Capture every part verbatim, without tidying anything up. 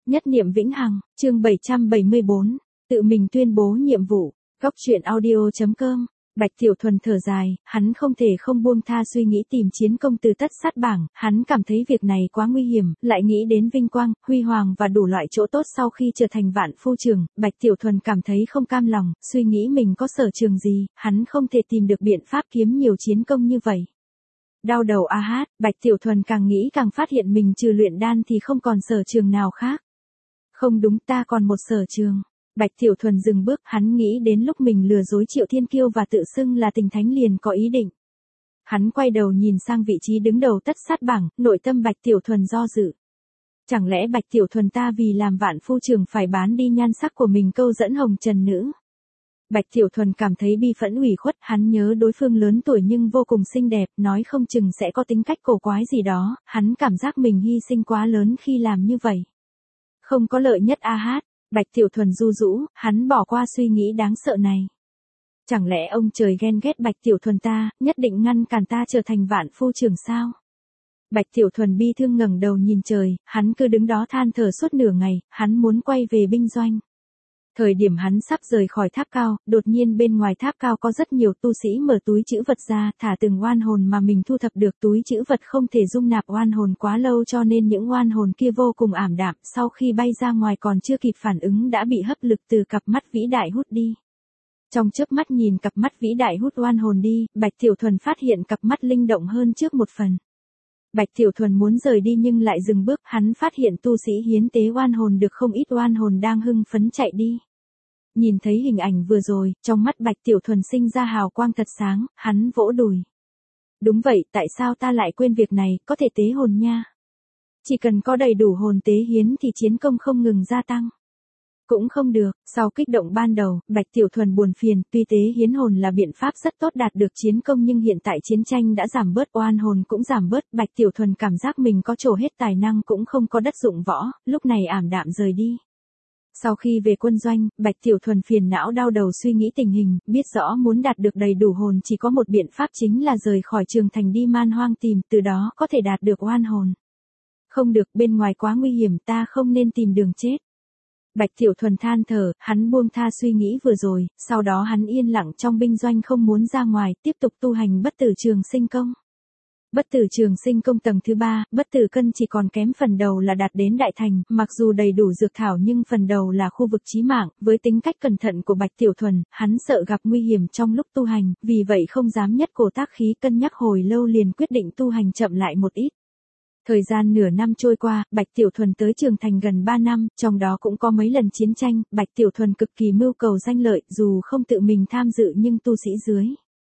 Nhất niệm vĩnh hằng, chương bảy trăm bảy mươi bốn, tự mình tuyên bố nhiệm vụ, góc truyện audio chấm com. Bạch Tiểu Thuần thở dài, hắn không thể không buông tha suy nghĩ tìm chiến công từ tất sát bảng, hắn cảm thấy việc này quá nguy hiểm, lại nghĩ đến vinh quang, huy hoàng và đủ loại chỗ tốt sau khi trở thành vạn phu trưởng, Bạch Tiểu Thuần cảm thấy không cam lòng, suy nghĩ mình có sở trường gì, hắn không thể tìm được biện pháp kiếm nhiều chiến công như vậy. Đau đầu a hát, Bạch Tiểu Thuần càng nghĩ càng phát hiện mình trừ luyện đan thì không còn sở trường nào khác. Không đúng, ta còn một sở trường. Bạch Tiểu Thuần dừng bước, hắn nghĩ đến lúc mình lừa dối Triệu Thiên Kiêu và tự xưng là Tình Thánh liền có ý định. Hắn quay đầu nhìn sang vị trí đứng đầu tất sát bảng, nội tâm Bạch Tiểu Thuần do dự. Chẳng lẽ Bạch Tiểu Thuần ta vì làm vạn phu trưởng phải bán đi nhan sắc của mình câu dẫn hồng trần nữ? Bạch Tiểu Thuần cảm thấy bi phẫn ủy khuất, hắn nhớ đối phương lớn tuổi nhưng vô cùng xinh đẹp, nói không chừng sẽ có tính cách cổ quái gì đó, hắn cảm giác mình hy sinh quá lớn khi làm như vậy. Không có lợi nhất a hát, Bạch Tiểu Thuần du rũ, hắn bỏ qua suy nghĩ đáng sợ này. Chẳng lẽ ông trời ghen ghét Bạch Tiểu Thuần ta, nhất định ngăn cản ta trở thành vạn phu trưởng sao? Bạch Tiểu Thuần bi thương ngẩng đầu nhìn trời, hắn cứ đứng đó than thở suốt nửa ngày, hắn muốn quay về binh doanh. Thời điểm hắn sắp rời khỏi tháp cao, đột nhiên bên ngoài tháp cao có rất nhiều tu sĩ mở túi trữ vật ra, thả từng oan hồn mà mình thu thập được. Túi trữ vật không thể dung nạp oan hồn quá lâu cho nên những oan hồn kia vô cùng ảm đạm, sau khi bay ra ngoài còn chưa kịp phản ứng đã bị hấp lực từ cặp mắt vĩ đại hút đi. Trong chớp mắt nhìn cặp mắt vĩ đại hút oan hồn đi, Bạch Tiểu Thuần phát hiện cặp mắt linh động hơn trước một phần. Bạch Tiểu Thuần muốn rời đi nhưng lại dừng bước, hắn phát hiện tu sĩ hiến tế oan hồn được không ít oan hồn đang hưng phấn chạy đi. Nhìn thấy hình ảnh vừa rồi, trong mắt Bạch Tiểu Thuần sinh ra hào quang thật sáng, hắn vỗ đùi. Đúng vậy, tại sao ta lại quên việc này, có thể tế hồn nha. Chỉ cần có đầy đủ hồn tế hiến thì chiến công không ngừng gia tăng. Cũng không được, sau kích động ban đầu, Bạch Tiểu Thuần buồn phiền, tuy tế hiến hồn là biện pháp rất tốt đạt được chiến công nhưng hiện tại chiến tranh đã giảm bớt, oan hồn cũng giảm bớt, Bạch Tiểu Thuần cảm giác mình có trổ hết tài năng cũng không có đất dụng võ, lúc này ảm đạm rời đi. Sau khi về quân doanh, Bạch Tiểu Thuần phiền não đau đầu suy nghĩ tình hình, biết rõ muốn đạt được đầy đủ hồn chỉ có một biện pháp chính là rời khỏi trường thành đi man hoang tìm, từ đó có thể đạt được oan hồn. Không được, bên ngoài quá nguy hiểm, ta không nên tìm đường chết. Bạch Tiểu Thuần than thở, hắn buông tha suy nghĩ vừa rồi, sau đó hắn yên lặng trong binh doanh không muốn ra ngoài, tiếp tục tu hành bất tử trường sinh công. Bất tử trường sinh công tầng thứ ba, bất tử cân chỉ còn kém phần đầu là đạt đến đại thành, mặc dù đầy đủ dược thảo nhưng phần đầu là khu vực chí mạng, với tính cách cẩn thận của Bạch Tiểu Thuần, hắn sợ gặp nguy hiểm trong lúc tu hành, vì vậy không dám nhất cổ tác khí, cân nhắc hồi lâu liền quyết định tu hành chậm lại một ít. Thời gian nửa năm trôi qua, Bạch Tiểu Thuần tới trường thành gần ba năm, trong đó cũng có mấy lần chiến tranh, Bạch Tiểu Thuần cực kỳ mưu cầu danh lợi, dù không tự mình tham dự nhưng tu sĩ dưới.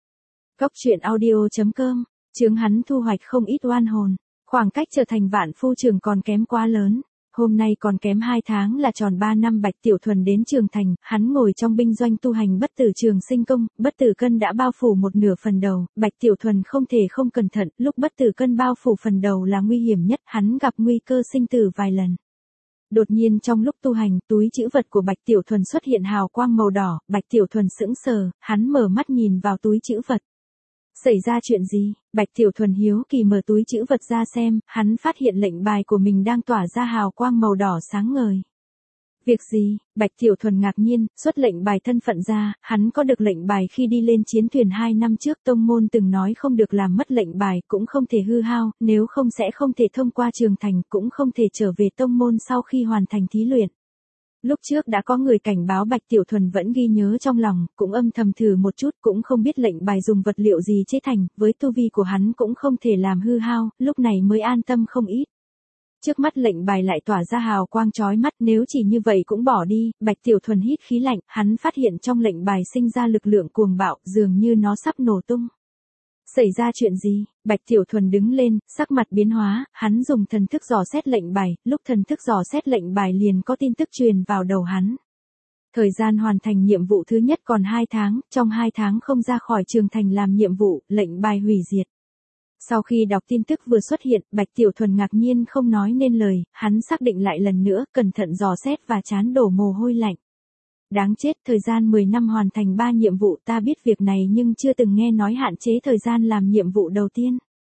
Góc truyện audio chấm com, chướng hắn thu hoạch không ít oan hồn, khoảng cách trở thành vạn phu trưởng còn kém quá lớn. Hôm nay còn kém hai tháng là tròn ba năm Bạch Tiểu Thuần đến trường thành, hắn ngồi trong binh doanh tu hành bất tử trường sinh công, bất tử cân đã bao phủ một nửa phần đầu, Bạch Tiểu Thuần không thể không cẩn thận, lúc bất tử cân bao phủ phần đầu là nguy hiểm nhất, hắn gặp nguy cơ sinh tử vài lần. Đột nhiên trong lúc tu hành, túi trữ vật của Bạch Tiểu Thuần xuất hiện hào quang màu đỏ, Bạch Tiểu Thuần sững sờ, hắn mở mắt nhìn vào túi trữ vật. Xảy ra chuyện gì? Bạch Tiểu Thuần hiếu kỳ mở túi trữ vật ra xem, hắn phát hiện lệnh bài của mình đang tỏa ra hào quang màu đỏ sáng ngời. Việc gì? Bạch Tiểu Thuần ngạc nhiên, xuất lệnh bài thân phận ra, hắn có được lệnh bài khi đi lên chiến thuyền hai năm trước, tông môn từng nói không được làm mất lệnh bài, cũng không thể hư hao, nếu không sẽ không thể thông qua trường thành, cũng không thể trở về tông môn sau khi hoàn thành thí luyện. Lúc trước đã có người cảnh báo Bạch Tiểu Thuần vẫn ghi nhớ trong lòng, cũng âm thầm thử một chút, cũng không biết lệnh bài dùng vật liệu gì chế thành, với tu vi của hắn cũng không thể làm hư hao, lúc này mới an tâm không ít. Trước mắt lệnh bài lại tỏa ra hào quang chói mắt, nếu chỉ như vậy cũng bỏ đi, Bạch Tiểu Thuần hít khí lạnh, hắn phát hiện trong lệnh bài sinh ra lực lượng cuồng bạo, dường như nó sắp nổ tung. Xảy ra chuyện gì? Bạch Tiểu Thuần đứng lên, sắc mặt biến hóa, hắn dùng thần thức dò xét lệnh bài, lúc thần thức dò xét lệnh bài liền có tin tức truyền vào đầu hắn. Thời gian hoàn thành nhiệm vụ thứ nhất còn hai tháng, trong hai tháng không ra khỏi trường thành làm nhiệm vụ, lệnh bài hủy diệt. Sau khi đọc tin tức vừa xuất hiện, Bạch Tiểu Thuần ngạc nhiên không nói nên lời, hắn xác định lại lần nữa, cẩn thận dò xét và trán đổ mồ hôi lạnh. Đáng chết, thời gian mười năm hoàn thành ba nhiệm vụ, ta biết việc này nhưng chưa từng nghe nói hạn chế thời gian làm nhiệm vụ đầu tiên.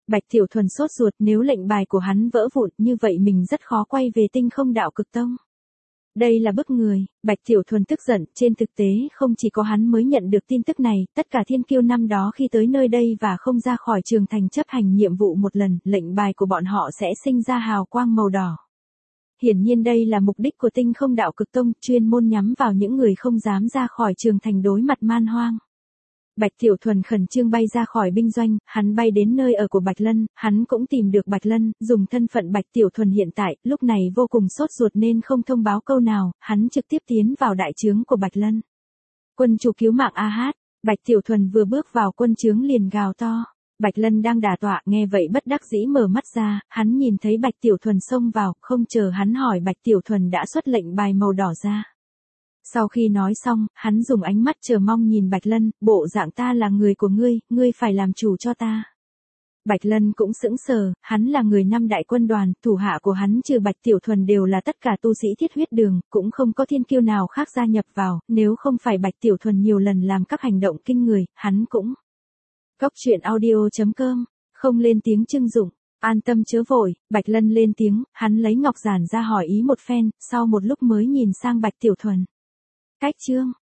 Bạch Tiểu Thuần sốt ruột, nếu lệnh bài của hắn vỡ vụn như vậy mình rất khó quay về Tinh Không Đạo Cực Tông. Đây là bức người, Bạch Tiểu Thuần tức giận, trên thực tế không chỉ có hắn mới nhận được tin tức này, tất cả thiên kiêu năm đó khi tới nơi đây và không ra khỏi trường thành chấp hành nhiệm vụ một lần, lệnh bài của bọn họ sẽ sinh ra hào quang màu đỏ. Hiển nhiên đây là mục đích của Tinh Không Đạo Cực Tông, chuyên môn nhắm vào những người không dám ra khỏi trường thành đối mặt man hoang. Bạch Tiểu Thuần khẩn trương bay ra khỏi binh doanh, hắn bay đến nơi ở của Bạch Lân, hắn cũng tìm được Bạch Lân, dùng thân phận Bạch Tiểu Thuần hiện tại, lúc này vô cùng sốt ruột nên không thông báo câu nào, hắn trực tiếp tiến vào đại trướng của Bạch Lân. Quân chủ cứu mạng A Hát, Bạch Tiểu Thuần vừa bước vào quân trướng liền gào to. Bạch Lân đang đả tọa, nghe vậy bất đắc dĩ mở mắt ra, hắn nhìn thấy Bạch Tiểu Thuần xông vào, không chờ hắn hỏi Bạch Tiểu Thuần đã xuất lệnh bài màu đỏ ra. Sau khi nói xong, hắn dùng ánh mắt chờ mong nhìn Bạch Lân, bộ dạng ta là người của ngươi, ngươi phải làm chủ cho ta. Bạch Lân cũng sững sờ, hắn là người năm đại quân đoàn, thủ hạ của hắn trừ Bạch Tiểu Thuần đều là tất cả tu sĩ thiết huyết đường, cũng không có thiên kiêu nào khác gia nhập vào, nếu không phải Bạch Tiểu Thuần nhiều lần làm các hành động kinh người, hắn cũng. Cốc truyện audio chấm com, không lên tiếng trưng dụng, an tâm chớ vội, Bạch Lân lên tiếng, hắn lấy ngọc giản ra hỏi ý một phen, sau một lúc mới nhìn sang Bạch Tiểu Thuần. Cách chương